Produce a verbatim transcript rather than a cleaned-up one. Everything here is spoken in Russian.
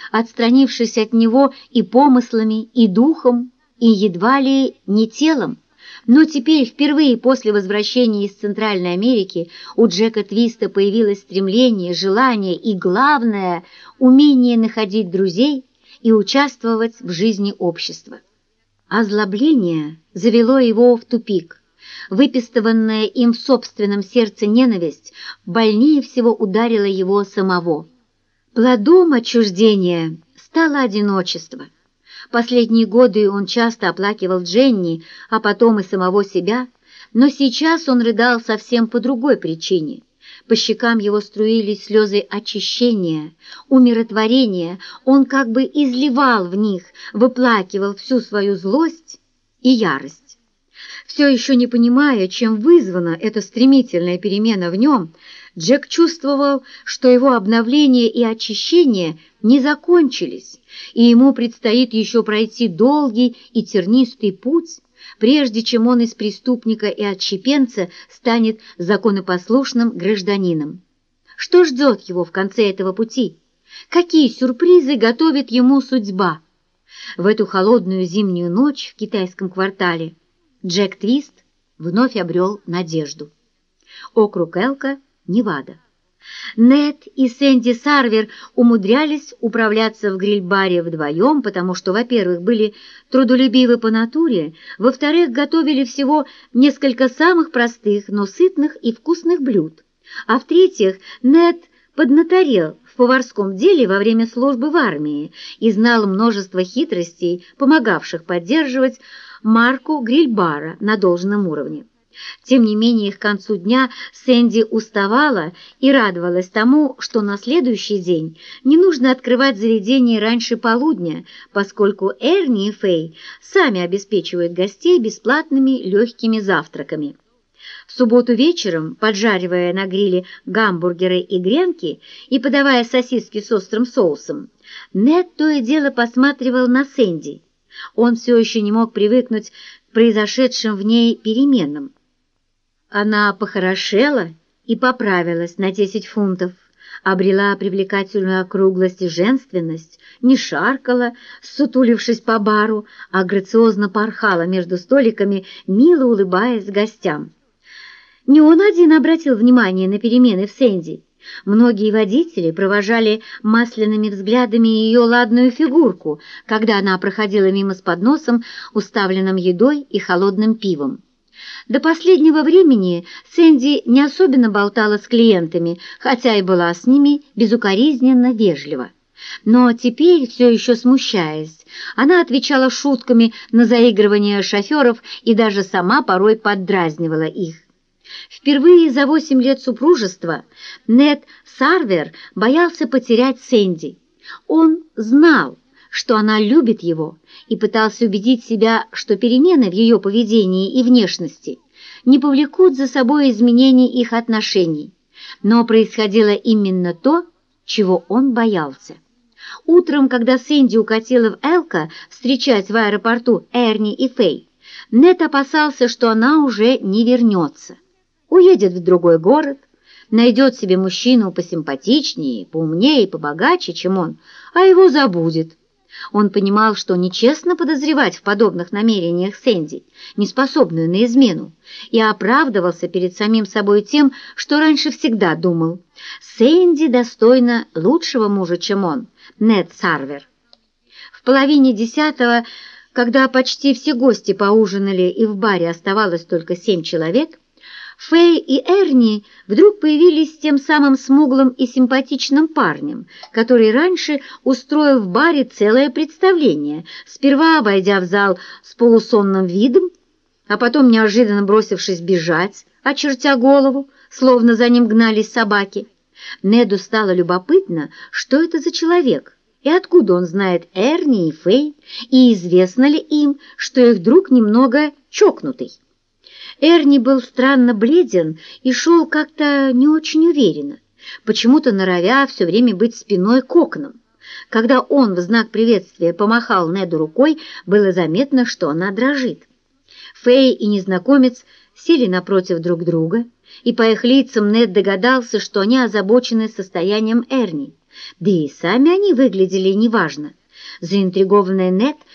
отстранившись от него и помыслами, и духом, и едва ли не телом. Но теперь, впервые после возвращения из Центральной Америки, у Джека Твиста появилось стремление, желание и, главное, умение находить друзей и участвовать в жизни общества. Озлобление завело его в тупик. Выпистыванная им в собственном сердце ненависть больнее всего ударила его самого. Плодом отчуждения стало одиночество. Последние годы он часто оплакивал Дженни, а потом и самого себя, но сейчас он рыдал совсем по другой причине. По щекам его струились слезы очищения, умиротворения, он как бы изливал в них, выплакивал всю свою злость и ярость. Все еще не понимая, чем вызвана эта стремительная перемена в нем, Джек чувствовал, что его обновление и очищение не закончились, и ему предстоит еще пройти долгий и тернистый путь, прежде чем он из преступника и отщепенца станет законопослушным гражданином. Что ждет его в конце этого пути? Какие сюрпризы готовит ему судьба? В эту холодную зимнюю ночь в китайском квартале Джек Твист вновь обрел надежду. Округ Элко, Невада. Нед и Сэнди Сарвер умудрялись управляться в гриль-баре вдвоем, потому что, во-первых, были трудолюбивы по натуре, во-вторых, готовили всего несколько самых простых, но сытных и вкусных блюд, а в-третьих, Нед поднаторел в поварском деле во время службы в армии и знал множество хитростей, помогавших поддерживать марку гриль-бара на должном уровне. Тем не менее, к концу дня Сэнди уставала и радовалась тому, что на следующий день не нужно открывать заведение раньше полудня, поскольку Эрни и Фэй сами обеспечивают гостей бесплатными легкими завтраками. В субботу вечером, поджаривая на гриле гамбургеры и гренки и подавая сосиски с острым соусом, Нед то и дело посматривал на Сэнди. Он все еще не мог привыкнуть к произошедшим в ней переменам. Она похорошела и поправилась на десять фунтов, обрела привлекательную округлость и женственность, не шаркала, сутулившись по бару, а грациозно порхала между столиками, мило улыбаясь гостям. Не он один обратил внимание на перемены в Сэнди. Многие водители провожали масляными взглядами ее ладную фигурку, когда она проходила мимо с подносом, уставленным едой и холодным пивом. До последнего времени Сэнди не особенно болтала с клиентами, хотя и была с ними безукоризненно вежлива. Но теперь, все еще смущаясь, она отвечала шутками на заигрывания шоферов и даже сама порой поддразнивала их. Впервые за восемь лет супружества Нед Сарвер боялся потерять Сэнди. Он знал, что она любит его, и пытался убедить себя, что перемены в ее поведении и внешности не повлекут за собой изменений их отношений. Но происходило именно то, чего он боялся. Утром, когда Сэнди укатила в Элко встречать в аэропорту Эрни и Фэй, Нед опасался, что она уже не вернется. Уедет в другой город, найдет себе мужчину посимпатичнее, поумнее и побогаче, чем он, а его забудет. Он понимал, что нечестно подозревать в подобных намерениях Сэнди, неспособную на измену, и оправдывался перед самим собой тем, что раньше всегда думал: Сэнди достойна лучшего мужа, чем он, Нед Сарвер. В половине десятого, когда почти все гости поужинали и в баре оставалось только семь человек, Фэй и Эрни вдруг появились с тем самым смуглым и симпатичным парнем, который раньше устроил в баре целое представление, сперва войдя в зал с полусонным видом, а потом неожиданно бросившись бежать, очертя голову, словно за ним гнались собаки. Неду стало любопытно, что это за человек, и откуда он знает Эрни и Фэй, и известно ли им, что их друг немного чокнутый. Эрни был странно бледен и шел как-то не очень уверенно, почему-то норовя все время быть спиной к окнам. Когда он в знак приветствия помахал Неду рукой, было заметно, что она дрожит. Фэй и незнакомец сели напротив друг друга, и по их лицам Нед догадался, что они озабочены состоянием Эрни. Да и сами они выглядели неважно. Заинтригованная Нет